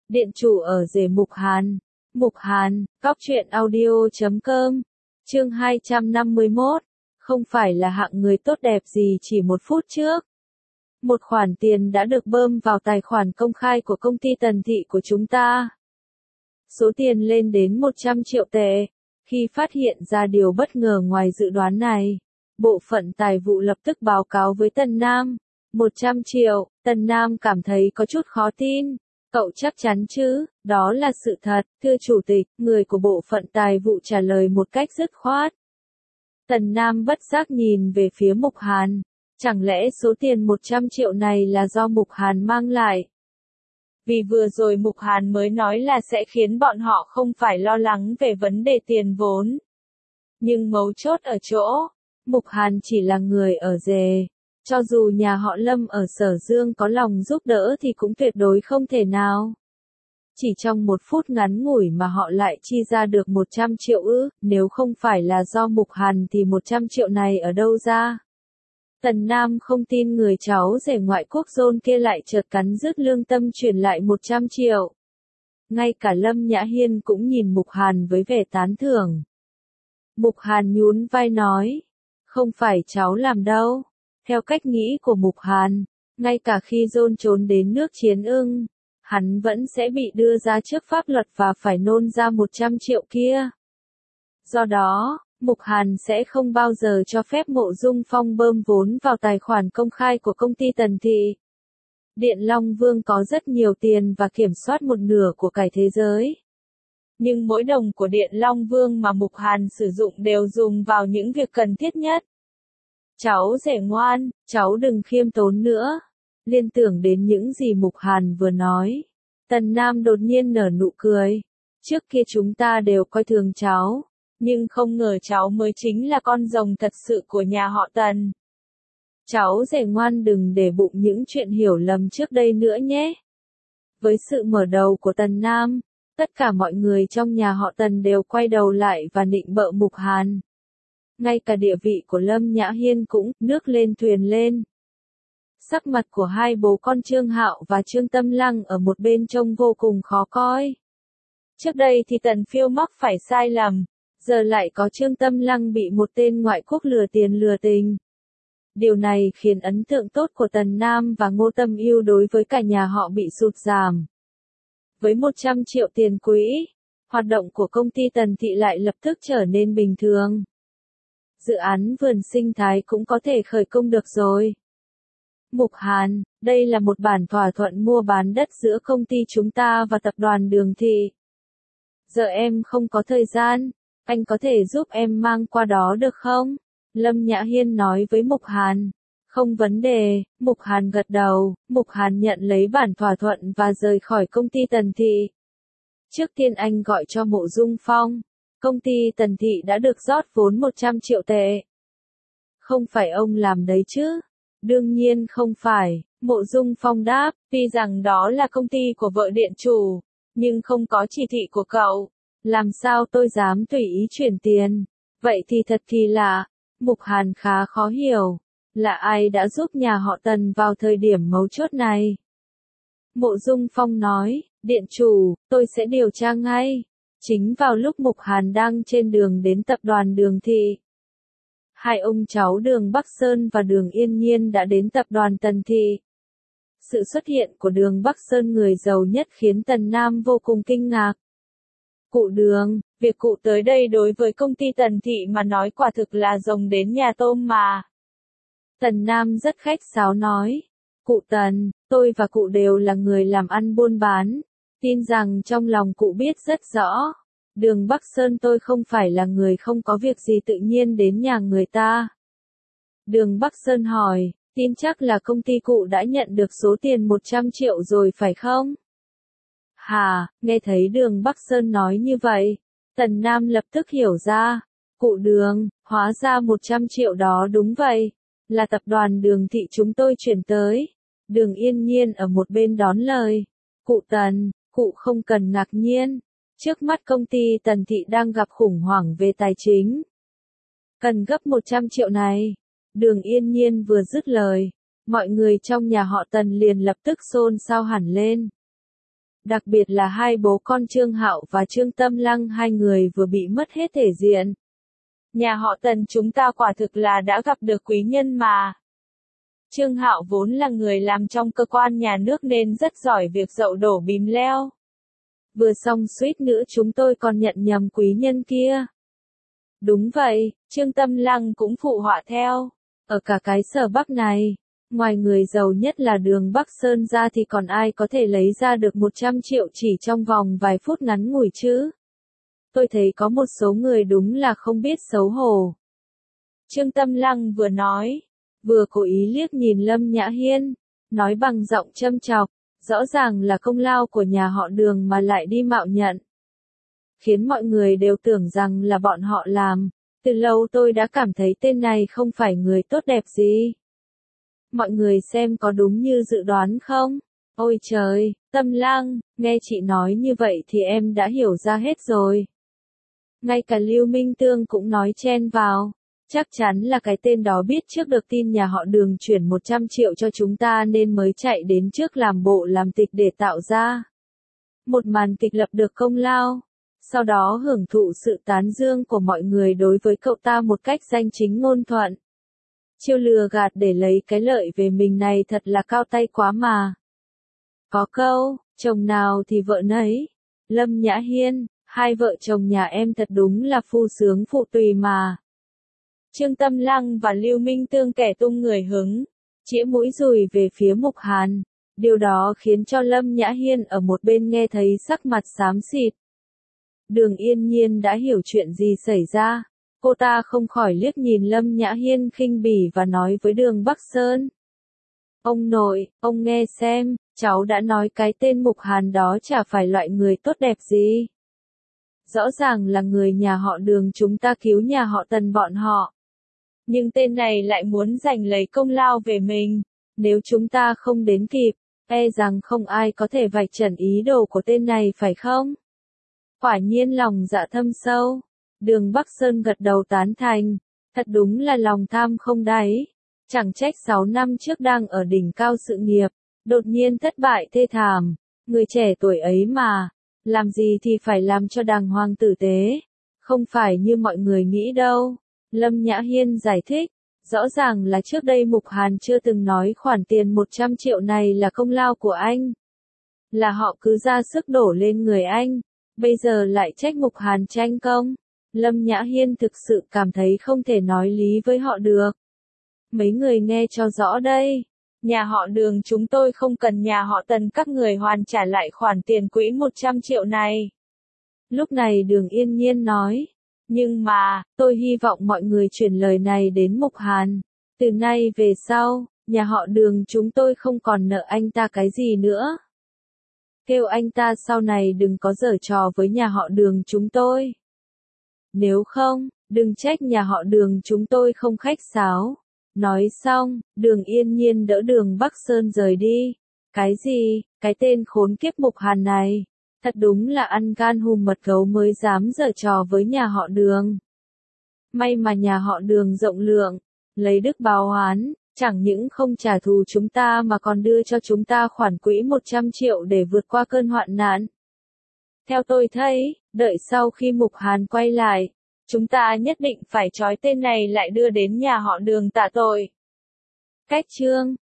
Điện chủ ở rể Mục Hàn. Mục Hàn, Cóc truyện audio.com. Chương 251. Không phải là hạng người tốt đẹp gì chỉ một phút trước. Một khoản tiền đã được bơm vào tài khoản công khai của công ty Tần Thị của chúng ta. Số tiền lên đến 100 triệu tệ. Khi phát hiện ra điều bất ngờ ngoài dự đoán này, bộ phận tài vụ lập tức báo cáo với Tần Nam. 100 triệu, Tần Nam cảm thấy có chút khó tin. Cậu chắc chắn chứ, đó là sự thật, thưa chủ tịch, người của bộ phận tài vụ trả lời một cách dứt khoát. Tần Nam bất giác nhìn về phía Mục Hàn. Chẳng lẽ số tiền 100 triệu này là do Mục Hàn mang lại? Vì vừa rồi Mục Hàn mới nói là sẽ khiến bọn họ không phải lo lắng về vấn đề tiền vốn. Nhưng mấu chốt ở chỗ, Mục Hàn chỉ là người ở rể. Cho dù nhà họ Lâm ở Sở Dương có lòng giúp đỡ thì cũng tuyệt đối không thể nào. Chỉ trong một phút ngắn ngủi mà họ lại chi ra được 100 triệu ư, nếu không phải là do Mục Hàn thì 100 triệu này ở đâu ra? Tần Nam không tin người cháu rể ngoại quốc John kia lại chợt cắn rứt lương tâm chuyển lại 100 triệu. Ngay cả Lâm Nhã Hiên cũng nhìn Mục Hàn với vẻ tán thưởng. Mục Hàn nhún vai nói, không phải cháu làm đâu. Theo cách nghĩ của Mục Hàn, ngay cả khi John trốn đến nước Chiến Ưng, hắn vẫn sẽ bị đưa ra trước pháp luật và phải nôn ra 100 triệu kia. Do đó, Mục Hàn sẽ không bao giờ cho phép Mộ Dung Phong bơm vốn vào tài khoản công khai của công ty Tần Thị. Điện Long Vương có rất nhiều tiền và kiểm soát một nửa của cải thế giới. Nhưng mỗi đồng của Điện Long Vương mà Mục Hàn sử dụng đều dùng vào những việc cần thiết nhất. Cháu rể ngoan, cháu đừng khiêm tốn nữa. Liên tưởng đến những gì Mục Hàn vừa nói, Tần Nam đột nhiên nở nụ cười. Trước kia chúng ta đều coi thường cháu, nhưng không ngờ cháu mới chính là con rồng thật sự của nhà họ Tần. Cháu rể ngoan đừng để bụng những chuyện hiểu lầm trước đây nữa nhé. Với sự mở đầu của Tần Nam, tất cả mọi người trong nhà họ Tần đều quay đầu lại và nịnh bợ Mục Hàn. Ngay cả địa vị của Lâm Nhã Hiên cũng nước lên thuyền lên. Sắc mặt của hai bố con Trương Hạo và Trương Tâm Lăng ở một bên trông vô cùng khó coi. Trước đây thì Tần Phiêu mắc phải sai lầm, giờ lại có Trương Tâm Lăng bị một tên ngoại quốc lừa tiền lừa tình. Điều này khiến ấn tượng tốt của Tần Nam và Ngô Tâm Yêu đối với cả nhà họ bị sụt giảm. Với 100 triệu tiền quỹ, hoạt động của công ty Tần Thị lại lập tức trở nên bình thường. Dự án vườn sinh thái cũng có thể khởi công được rồi. Mục Hàn, đây là một bản thỏa thuận mua bán đất giữa công ty chúng ta và tập đoàn Đường Thị. Giờ em không có thời gian, anh có thể giúp em mang qua đó được không? Lâm Nhã Hiên nói với Mục Hàn. Không vấn đề, Mục Hàn gật đầu. Mục Hàn nhận lấy bản thỏa thuận và rời khỏi công ty Tần Thị. Trước tiên anh gọi cho Mộ Dung Phong. Công ty Tần Thị đã được rót vốn 100 triệu tệ. Không phải ông làm đấy chứ? Đương nhiên không phải, Mộ Dung Phong đáp, tuy rằng đó là công ty của vợ điện chủ, nhưng không có chỉ thị của cậu. Làm sao tôi dám tùy ý chuyển tiền? Vậy thì thật kỳ lạ. Mục Hàn khá khó hiểu. Là ai đã giúp nhà họ Tần vào thời điểm mấu chốt này? Mộ Dung Phong nói, điện chủ, tôi sẽ điều tra ngay. Chính vào lúc Mục Hàn đang trên đường đến tập đoàn Đường Thị, hai ông cháu Đường Bắc Sơn và Đường Yên Nhiên đã đến tập đoàn Tần Thị. Sự xuất hiện của Đường Bắc Sơn, người giàu nhất, khiến Tần Nam vô cùng kinh ngạc. Cụ Đường, việc cụ tới đây đối với công ty Tần Thị mà nói quả thực là rồng đến nhà tôm mà. Tần Nam rất khách sáo nói, cụ Tần, tôi và cụ đều là người làm ăn buôn bán. Tin rằng trong lòng cụ biết rất rõ, Đường Bắc Sơn tôi không phải là người không có việc gì tự nhiên đến nhà người ta. Đường Bắc Sơn hỏi, tin chắc là công ty cụ đã nhận được số tiền 100 triệu rồi phải không? Hà, nghe thấy Đường Bắc Sơn nói như vậy, Tần Nam lập tức hiểu ra, cụ Đường, hóa ra 100 triệu đó đúng vậy, là tập đoàn Đường Thị chúng tôi chuyển tới. Đường Yên Nhiên ở một bên đón lời, cụ Tần, cụ không cần ngạc nhiên, trước mắt công ty Tần Thị đang gặp khủng hoảng về tài chính. Cần gấp 100 triệu này. Đường Yên Nhiên vừa dứt lời, mọi người trong nhà họ Tần liền lập tức xôn xao hẳn lên. Đặc biệt là hai bố con Trương Hạo và Trương Tâm Lăng, hai người vừa bị mất hết thể diện. Nhà họ Tần chúng ta quả thực là đã gặp được quý nhân mà. Trương Hạo vốn là người làm trong cơ quan nhà nước nên rất giỏi việc dậu đổ bìm leo. Vừa xong suýt nữa chúng tôi còn nhận nhầm quý nhân kia. Đúng vậy, Trương Tâm Lăng cũng phụ họa theo. Ở cả cái Sở Bắc này, ngoài người giàu nhất là Đường Bắc Sơn ra thì còn ai có thể lấy ra được 100 triệu chỉ trong vòng vài phút ngắn ngủi chứ? Tôi thấy có một số người đúng là không biết xấu hổ. Trương Tâm Lăng vừa nói, vừa cố ý liếc nhìn Lâm Nhã Hiên, nói bằng giọng châm chọc, rõ ràng là công lao của nhà họ Đường mà lại đi mạo nhận. Khiến mọi người đều tưởng rằng là bọn họ làm, từ lâu tôi đã cảm thấy tên này không phải người tốt đẹp gì. Mọi người xem có đúng như dự đoán không? Ôi trời, Tâm Lăng, nghe chị nói như vậy thì em đã hiểu ra hết rồi. Ngay cả Lưu Minh Tương cũng nói chen vào. Chắc chắn là cái tên đó biết trước được tin nhà họ Đường chuyển 100 triệu cho chúng ta nên mới chạy đến trước làm bộ làm tịch để tạo ra một màn kịch lập được công lao. Sau đó hưởng thụ sự tán dương của mọi người đối với cậu ta một cách danh chính ngôn thuận. Chiêu lừa gạt để lấy cái lợi về mình này thật là cao tay quá mà. Có câu, chồng nào thì vợ nấy. Lâm Nhã Hiên, hai vợ chồng nhà em thật đúng là phu sướng phụ tùy mà. Trương Tâm Lăng và Lưu Minh Tương kẻ tung người hứng, chĩa mũi dùi về phía Mục Hàn. Điều đó khiến cho Lâm Nhã Hiên ở một bên nghe thấy sắc mặt xám xịt. Đường Yên Nhiên đã hiểu chuyện gì xảy ra. Cô ta không khỏi liếc nhìn Lâm Nhã Hiên khinh bỉ và nói với Đường Bắc Sơn. Ông nội, ông nghe xem, cháu đã nói cái tên Mục Hàn đó chả phải loại người tốt đẹp gì. Rõ ràng là người nhà họ Đường chúng ta cứu nhà họ Tần bọn họ. Nhưng tên này lại muốn giành lấy công lao về mình. Nếu chúng ta không đến kịp, e rằng không ai có thể vạch trần ý đồ của tên này phải không? Quả nhiên lòng dạ thâm sâu. Đường Bắc Sơn gật đầu tán thành. Thật đúng là lòng tham không đáy. Chẳng trách 6 năm trước đang ở đỉnh cao sự nghiệp, đột nhiên thất bại thê thảm. Người trẻ tuổi ấy mà, làm gì thì phải làm cho đàng hoàng tử tế. Không phải như mọi người nghĩ đâu. Lâm Nhã Hiên giải thích. Rõ ràng là trước đây Mục Hàn chưa từng nói khoản tiền 100 triệu này là công lao của anh. Là họ cứ ra sức đổ lên người anh. Bây giờ lại trách Mục Hàn tranh công. Lâm Nhã Hiên thực sự cảm thấy không thể nói lý với họ được. Mấy người nghe cho rõ đây. Nhà họ Đường chúng tôi không cần nhà họ Tần các người hoàn trả lại khoản tiền quỹ 100 triệu này. Lúc này Đường Yên Nhiên nói. Nhưng mà, tôi hy vọng mọi người chuyển lời này đến Mục Hàn. Từ nay về sau, nhà họ Đường chúng tôi không còn nợ anh ta cái gì nữa. Kêu anh ta sau này đừng có giở trò với nhà họ Đường chúng tôi. Nếu không, đừng trách nhà họ Đường chúng tôi không khách sáo. Nói xong, Đường Yên Nhiên đỡ Đường Bắc Sơn rời đi. Cái gì, cái tên khốn kiếp Mục Hàn này. Thật đúng là ăn gan hùm mật gấu mới dám giở trò với nhà họ Đường. May mà nhà họ Đường rộng lượng, lấy đức báo oán, chẳng những không trả thù chúng ta mà còn đưa cho chúng ta khoản quỹ 100 triệu để vượt qua cơn hoạn nạn. Theo tôi thấy, đợi sau khi Mục Hàn quay lại, chúng ta nhất định phải trói tên này lại đưa đến nhà họ Đường tạ tội. Cách chương